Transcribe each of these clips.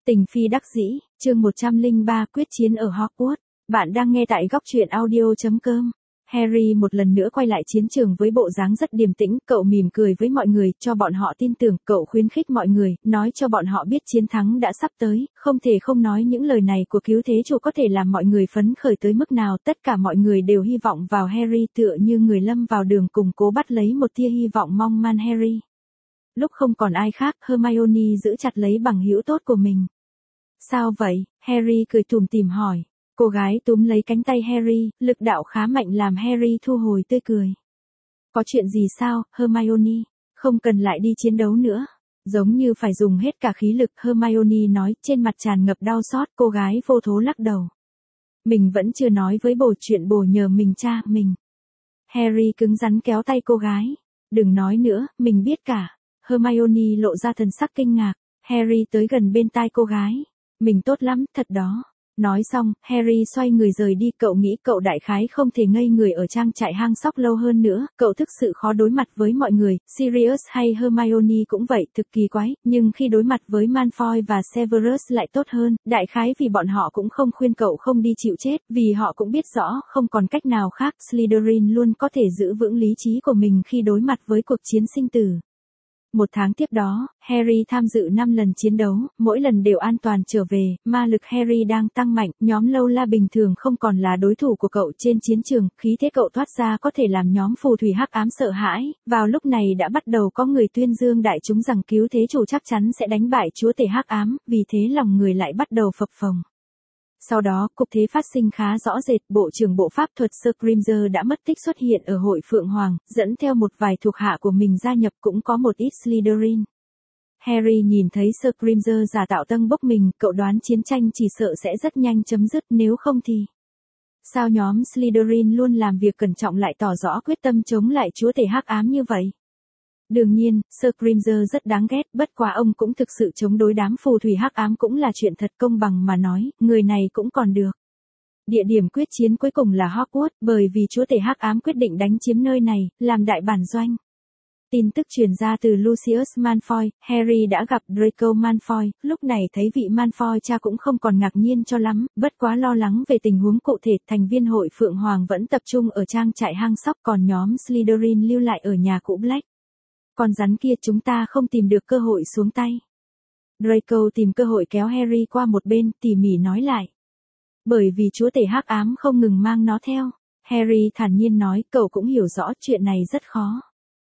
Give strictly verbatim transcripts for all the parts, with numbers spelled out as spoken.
Tình phi đắc dĩ, chương một trăm lẻ ba quyết chiến ở Hogwarts. Bạn đang nghe tại góc truyện audio chấm com. Harry một lần nữa quay lại chiến trường với bộ dáng rất điềm tĩnh, cậu mỉm cười với mọi người, cho bọn họ tin tưởng, cậu khuyến khích mọi người, nói cho bọn họ biết chiến thắng đã sắp tới, không thể không nói những lời này của cứu thế chủ có thể làm mọi người phấn khởi tới mức nào, tất cả mọi người đều hy vọng vào Harry tựa như người lâm vào đường cùng cố bắt lấy một tia hy vọng mong man Harry. Lúc không còn ai khác, Hermione giữ chặt lấy bằng hữu tốt của mình. Sao vậy? Harry cười tủm tỉm hỏi. Cô gái túm lấy cánh tay Harry, lực đạo khá mạnh làm Harry thu hồi tươi cười. Có chuyện gì sao, Hermione? Không cần lại đi chiến đấu nữa. Giống như phải dùng hết cả khí lực, Hermione nói, trên mặt tràn ngập đau xót, cô gái vô thố lắc đầu. Mình vẫn chưa nói với bồ chuyện bồ nhờ mình cha, mình. Harry cứng rắn kéo tay cô gái. Đừng nói nữa, mình biết cả. Hermione lộ ra thần sắc kinh ngạc. Harry tới gần bên tai cô gái. Mình tốt lắm, thật đó. Nói xong, Harry xoay người rời đi, cậu nghĩ cậu đại khái không thể ngây người ở trang trại hang sóc lâu hơn nữa, cậu thực sự khó đối mặt với mọi người, Sirius hay Hermione cũng vậy, thực kỳ quái, nhưng khi đối mặt với Malfoy và Severus lại tốt hơn, đại khái vì bọn họ cũng không khuyên cậu không đi chịu chết, vì họ cũng biết rõ, không còn cách nào khác, Slytherin luôn có thể giữ vững lý trí của mình khi đối mặt với cuộc chiến sinh tử. Một tháng tiếp đó, Harry tham dự năm lần chiến đấu, mỗi lần đều an toàn trở về, ma lực Harry đang tăng mạnh, nhóm lâu la bình thường không còn là đối thủ của cậu trên chiến trường, khí thế cậu thoát ra có thể làm nhóm phù thủy hắc ám sợ hãi, vào lúc này đã bắt đầu có người tuyên dương đại chúng rằng cứu thế chủ chắc chắn sẽ đánh bại chúa tể hắc ám, vì thế lòng người lại bắt đầu phập phồng. Sau đó, cục thế phát sinh khá rõ rệt, Bộ trưởng Bộ Pháp thuật Scrimger đã mất tích xuất hiện ở hội Phượng Hoàng, dẫn theo một vài thuộc hạ của mình gia nhập cũng có một ít Slytherin. Harry nhìn thấy Scrimger giả tạo tân bốc mình, cậu đoán chiến tranh chỉ sợ sẽ rất nhanh chấm dứt, nếu không thì... Sao nhóm Slytherin luôn làm việc cẩn trọng lại tỏ rõ quyết tâm chống lại chúa tể hắc ám như vậy? Đương nhiên, Scrimger rất đáng ghét, bất quá ông cũng thực sự chống đối đám phù thủy hắc ám cũng là chuyện thật, công bằng mà nói, người này cũng còn được. Địa điểm quyết chiến cuối cùng là Hogwarts, bởi vì chúa tể hắc ám quyết định đánh chiếm nơi này, làm đại bản doanh. Tin tức truyền ra từ Lucius Malfoy, Harry đã gặp Draco Malfoy, lúc này thấy vị Malfoy cha cũng không còn ngạc nhiên cho lắm, bất quá lo lắng về tình huống cụ thể, thành viên hội Phượng Hoàng vẫn tập trung ở trang trại hang sóc, còn nhóm Slytherin lưu lại ở nhà cũ Black. Con rắn kia chúng ta không tìm được cơ hội xuống tay. Draco tìm cơ hội kéo Harry qua một bên, tỉ mỉ nói lại. Bởi vì chúa tể hắc ám không ngừng mang nó theo. Harry thản nhiên nói, cậu cũng hiểu rõ chuyện này rất khó.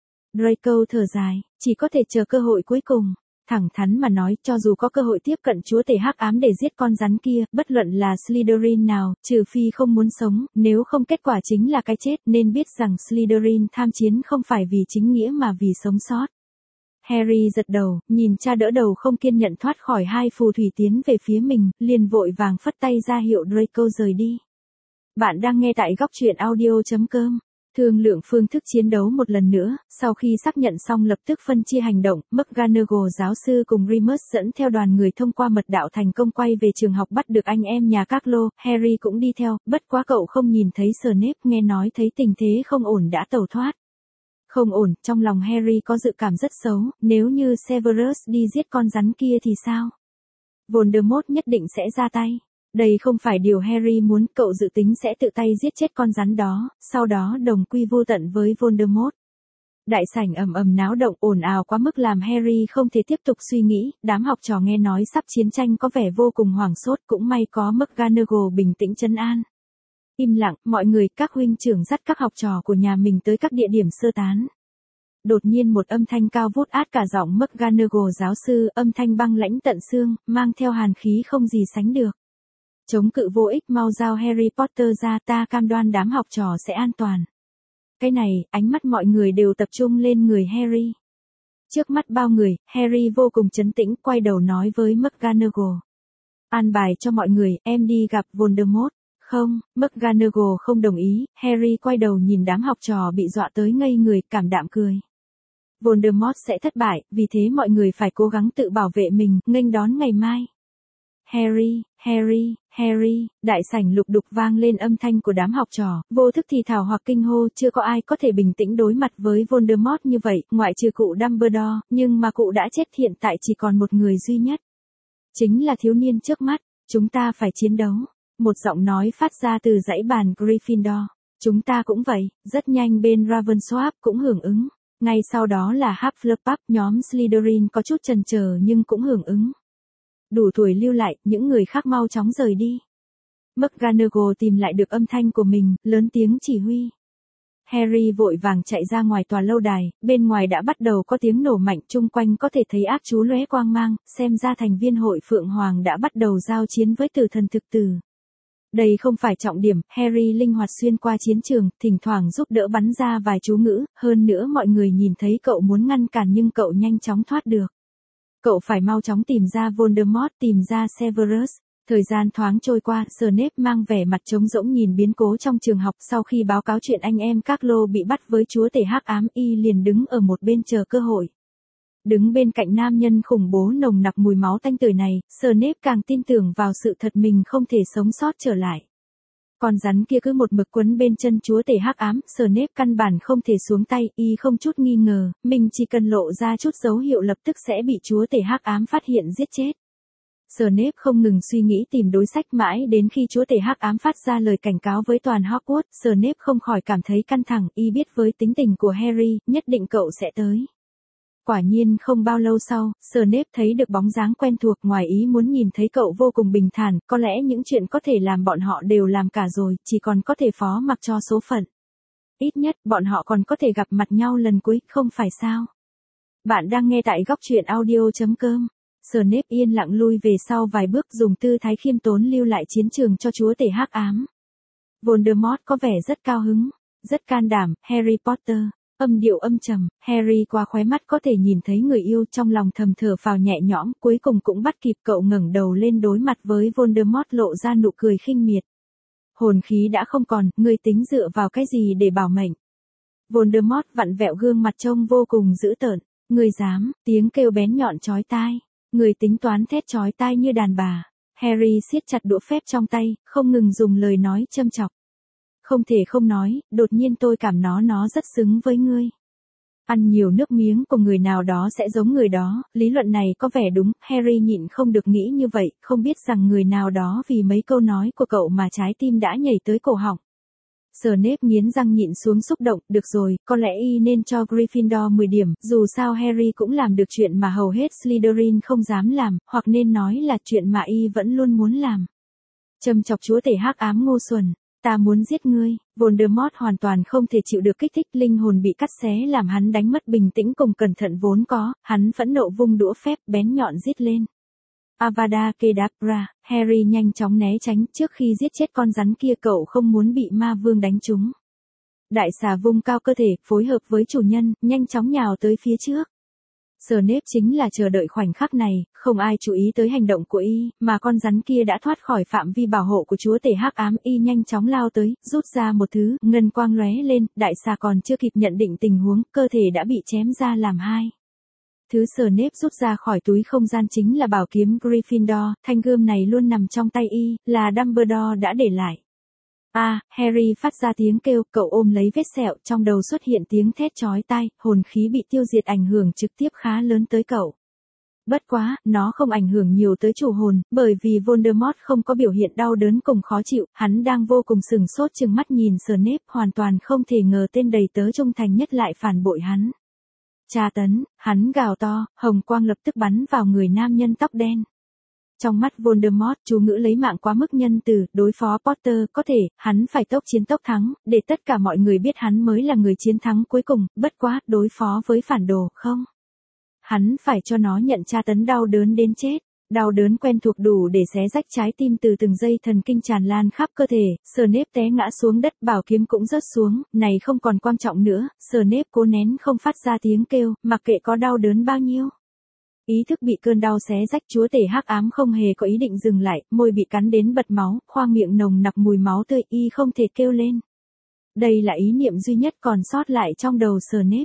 Draco thở dài, chỉ có thể chờ cơ hội cuối cùng. Thẳng thắn mà nói, cho dù có cơ hội tiếp cận chúa tể hắc ám để giết con rắn kia, bất luận là Slytherin nào, trừ phi không muốn sống, nếu không kết quả chính là cái chết, nên biết rằng Slytherin tham chiến không phải vì chính nghĩa mà vì sống sót. Harry giật đầu, nhìn cha đỡ đầu không kiên nhẫn thoát khỏi hai phù thủy tiến về phía mình, liền vội vàng phất tay ra hiệu Draco rời đi. Bạn đang nghe tại góc truyện audio chấm com. Thương lượng phương thức chiến đấu một lần nữa, sau khi xác nhận xong lập tức phân chia hành động, McGonagall giáo sư cùng Remus dẫn theo đoàn người thông qua mật đạo thành công quay về trường học bắt được anh em nhà các lô, Harry cũng đi theo, bất quá cậu không nhìn thấy Snape, nghe nói thấy tình thế không ổn đã tẩu thoát. Không ổn, trong lòng Harry có dự cảm rất xấu, nếu như Severus đi giết con rắn kia thì sao? Voldemort nhất định sẽ ra tay. Đây không phải điều Harry muốn, cậu dự tính sẽ tự tay giết chết con rắn đó, sau đó đồng quy vô tận với Voldemort. Đại sảnh ầm ầm náo động, ồn ào quá mức làm Harry không thể tiếp tục suy nghĩ, đám học trò nghe nói sắp chiến tranh có vẻ vô cùng hoảng sốt, cũng may có McGonagall bình tĩnh trấn an. Im lặng, mọi người, các huynh trưởng dắt các học trò của nhà mình tới các địa điểm sơ tán. Đột nhiên một âm thanh cao vút át cả giọng McGonagall giáo sư, âm thanh băng lãnh tận xương, mang theo hàn khí không gì sánh được. Chống cự vô ích, mau giao Harry Potter ra, ta cam đoan đám học trò sẽ an toàn. Cái này, ánh mắt mọi người đều tập trung lên người Harry. Trước mắt bao người, Harry vô cùng trấn tĩnh, quay đầu nói với McGonagall. An bài cho mọi người, em đi gặp Voldemort. Không, McGonagall không đồng ý, Harry quay đầu nhìn đám học trò bị dọa tới ngây người, cảm đạm cười. Voldemort sẽ thất bại, vì thế mọi người phải cố gắng tự bảo vệ mình, nghênh đón ngày mai. Harry, Harry, Harry, đại sảnh lục đục vang lên âm thanh của đám học trò, vô thức thì thào hoặc kinh hô, chưa có ai có thể bình tĩnh đối mặt với Voldemort như vậy, ngoại trừ cụ Dumbledore, nhưng mà cụ đã chết, hiện tại chỉ còn một người duy nhất. Chính là thiếu niên trước mắt, chúng ta phải chiến đấu. Một giọng nói phát ra từ dãy bàn Gryffindor. Chúng ta cũng vậy, rất nhanh bên Ravensworth cũng hưởng ứng. Ngay sau đó là Hufflepuff, nhóm Slytherin có chút chần chờ nhưng cũng hưởng ứng. Đủ tuổi lưu lại, những người khác mau chóng rời đi. McGonagall tìm lại được âm thanh của mình, lớn tiếng chỉ huy. Harry vội vàng chạy ra ngoài tòa lâu đài, bên ngoài đã bắt đầu có tiếng nổ mạnh, chung quanh có thể thấy ác chú lóe quang mang, xem ra thành viên hội Phượng Hoàng đã bắt đầu giao chiến với tử thần thực tử. Đây không phải trọng điểm, Harry linh hoạt xuyên qua chiến trường, thỉnh thoảng giúp đỡ bắn ra vài chú ngữ, hơn nữa mọi người nhìn thấy cậu muốn ngăn cản nhưng cậu nhanh chóng thoát được. Cậu phải mau chóng tìm ra Voldemort, tìm ra Severus. Thời gian thoáng trôi qua, Snape mang vẻ mặt trống rỗng nhìn biến cố trong trường học, sau khi báo cáo chuyện anh em các lô bị bắt với chúa tể hắc ám, y liền đứng ở một bên chờ cơ hội. Đứng bên cạnh nam nhân khủng bố nồng nặc mùi máu tanh tưởi này, Snape càng tin tưởng vào sự thật mình không thể sống sót trở lại. Con rắn kia cứ một mực quấn bên chân chúa tể hắc ám, Snape căn bản không thể xuống tay, y không chút nghi ngờ, mình chỉ cần lộ ra chút dấu hiệu lập tức sẽ bị chúa tể hắc ám phát hiện giết chết. Snape không ngừng suy nghĩ tìm đối sách mãi đến khi chúa tể hắc ám phát ra lời cảnh cáo với toàn Hogwarts, Snape không khỏi cảm thấy căng thẳng, y biết với tính tình của Harry, nhất định cậu sẽ tới. Quả nhiên không bao lâu sau, Snape thấy được bóng dáng quen thuộc, ngoài ý muốn nhìn thấy cậu vô cùng bình thản, có lẽ những chuyện có thể làm bọn họ đều làm cả rồi, chỉ còn có thể phó mặc cho số phận. Ít nhất, bọn họ còn có thể gặp mặt nhau lần cuối, không phải sao? Bạn đang nghe tại góc truyện audio chấm com. Snape yên lặng lui về sau vài bước, dùng tư thái khiêm tốn lưu lại chiến trường cho chúa tể hắc ám. Voldemort có vẻ rất cao hứng, rất can đảm, Harry Potter. Âm điệu âm trầm, Harry qua khóe mắt có thể nhìn thấy người yêu, trong lòng thầm thở phào nhẹ nhõm, cuối cùng cũng bắt kịp cậu ngẩng đầu lên đối mặt với Voldemort, lộ ra nụ cười khinh miệt. Hồn khí đã không còn, ngươi tính dựa vào cái gì để bảo mệnh? Voldemort vặn vẹo gương mặt trông vô cùng dữ tợn. Ngươi dám? Tiếng kêu bén nhọn chói tai. Người tính toán thét chói tai như đàn bà. Harry siết chặt đũa phép trong tay, không ngừng dùng lời nói châm chọc. Không thể không nói, đột nhiên tôi cảm nó nó rất xứng với ngươi. Ăn nhiều nước miếng của người nào đó sẽ giống người đó, lý luận này có vẻ đúng, Harry nhịn không được nghĩ như vậy, không biết rằng người nào đó vì mấy câu nói của cậu mà trái tim đã nhảy tới cổ họng. Snape nghiến răng nhịn xuống xúc động, được rồi, có lẽ y nên cho Gryffindor mười điểm, dù sao Harry cũng làm được chuyện mà hầu hết Slytherin không dám làm, hoặc nên nói là chuyện mà y vẫn luôn muốn làm. Châm chọc chúa tể hắc ám ngu xuẩn, ta muốn giết ngươi. Voldemort hoàn toàn không thể chịu được kích thích, linh hồn bị cắt xé làm hắn đánh mất bình tĩnh cùng cẩn thận vốn có, hắn phẫn nộ vung đũa phép bén nhọn giết lên. Avada Kedavra, Harry nhanh chóng né tránh, trước khi giết chết con rắn kia cậu không muốn bị ma vương đánh trúng. Đại xà vung cao cơ thể, phối hợp với chủ nhân, nhanh chóng nhào tới phía trước. Snape chính là chờ đợi khoảnh khắc này, không ai chú ý tới hành động của y, mà con rắn kia đã thoát khỏi phạm vi bảo hộ của chúa tể hắc ám, y nhanh chóng lao tới, rút ra một thứ, ngân quang lóe lên, đại xà còn chưa kịp nhận định tình huống, cơ thể đã bị chém ra làm hai. Thứ Snape rút ra khỏi túi không gian chính là bảo kiếm Gryffindor, thanh gươm này luôn nằm trong tay y, là Dumbledore đã để lại. A, à, Harry phát ra tiếng kêu, cậu ôm lấy vết sẹo, trong đầu xuất hiện tiếng thét chói tai, hồn khí bị tiêu diệt ảnh hưởng trực tiếp khá lớn tới cậu. Bất quá, nó không ảnh hưởng nhiều tới chủ hồn, bởi vì Voldemort không có biểu hiện đau đớn cùng khó chịu, hắn đang vô cùng sừng sốt chừng mắt nhìn Snape, hoàn toàn không thể ngờ tên đầy tớ trung thành nhất lại phản bội hắn. Tra tấn, hắn gào to, hồng quang lập tức bắn vào người nam nhân tóc đen. Trong mắt Voldemort, chú ngữ lấy mạng quá mức nhân từ, đối phó Potter, có thể, hắn phải tốc chiến tốc thắng, để tất cả mọi người biết hắn mới là người chiến thắng cuối cùng, bất quá, đối phó với phản đồ, không. Hắn phải cho nó nhận tra tấn đau đớn đến chết. Đau đớn quen thuộc đủ để xé rách trái tim từ từng dây thần kinh tràn lan khắp cơ thể, Snape té ngã xuống đất, bảo kiếm cũng rớt xuống, này không còn quan trọng nữa, Snape cố nén không phát ra tiếng kêu, mặc kệ có đau đớn bao nhiêu. Ý thức bị cơn đau xé rách, chúa tể hắc ám không hề có ý định dừng lại, môi bị cắn đến bật máu, khoang miệng nồng nặc mùi máu tươi, y không thể kêu lên. Đây là ý niệm duy nhất còn sót lại trong đầu Snape.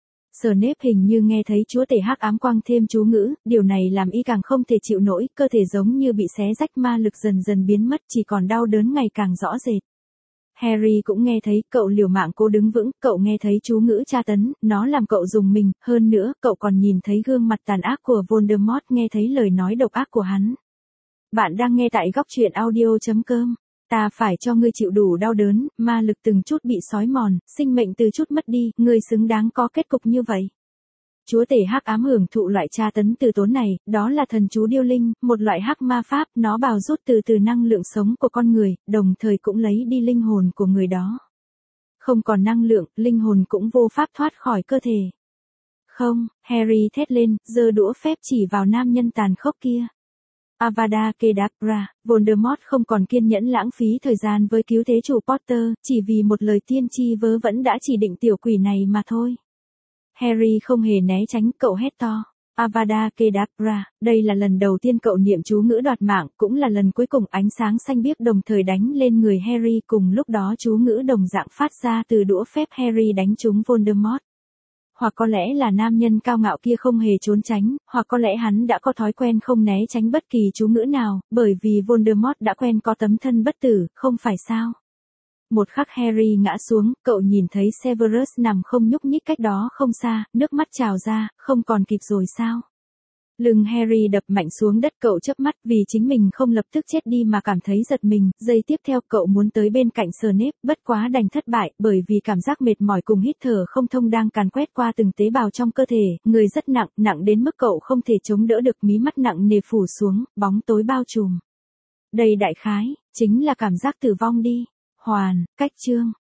Snape hình như nghe thấy chúa tể hắc ám quang thêm chú ngữ, điều này làm y càng không thể chịu nổi, cơ thể giống như bị xé rách, ma lực dần dần biến mất, chỉ còn đau đớn ngày càng rõ rệt. Harry cũng nghe thấy, cậu liều mạng cố đứng vững, cậu nghe thấy chú ngữ tra tấn, nó làm cậu rùng mình, hơn nữa, cậu còn nhìn thấy gương mặt tàn ác của Voldemort, nghe thấy lời nói độc ác của hắn. Bạn đang nghe tại góc truyện audio.com. Ta phải cho ngươi chịu đủ đau đớn, ma lực từng chút bị xói mòn, sinh mệnh từ chút mất đi, ngươi xứng đáng có kết cục như vậy. Chúa tể hắc ám hưởng thụ loại tra tấn từ tốn này, đó là thần chú điêu linh, một loại hắc ma pháp, nó bào rút từ từ năng lượng sống của con người, đồng thời cũng lấy đi linh hồn của người đó. Không còn năng lượng, linh hồn cũng vô pháp thoát khỏi cơ thể. Không, Harry thét lên, giơ đũa phép chỉ vào nam nhân tàn khốc kia. Avada Kedavra, Voldemort không còn kiên nhẫn lãng phí thời gian với cứu thế chủ Potter, chỉ vì một lời tiên tri vớ vẩn đã chỉ định tiểu quỷ này mà thôi. Harry không hề né tránh, cậu hét to. Avada Kedavra, đây là lần đầu tiên cậu niệm chú ngữ đoạt mạng, cũng là lần cuối cùng ánh sáng xanh biếc đồng thời đánh lên người Harry, cùng lúc đó chú ngữ đồng dạng phát ra từ đũa phép Harry đánh trúng Voldemort. Hoặc có lẽ là nam nhân cao ngạo kia không hề trốn tránh, hoặc có lẽ hắn đã có thói quen không né tránh bất kỳ chú ngữ nào, bởi vì Voldemort đã quen có tấm thân bất tử, không phải sao? Một khắc Harry ngã xuống, cậu nhìn thấy Severus nằm không nhúc nhích cách đó không xa, nước mắt trào ra, không còn kịp rồi sao? Lưng Harry đập mạnh xuống đất, cậu chớp mắt vì chính mình không lập tức chết đi mà cảm thấy giật mình, giây tiếp theo cậu muốn tới bên cạnh Snape, bất quá đành thất bại, bởi vì cảm giác mệt mỏi cùng hít thở không thông đang càn quét qua từng tế bào trong cơ thể, người rất nặng, nặng đến mức cậu không thể chống đỡ được, mí mắt nặng nề phủ xuống, bóng tối bao trùm. Đây đại khái, chính là cảm giác tử vong đi. Hoàn, cách chương.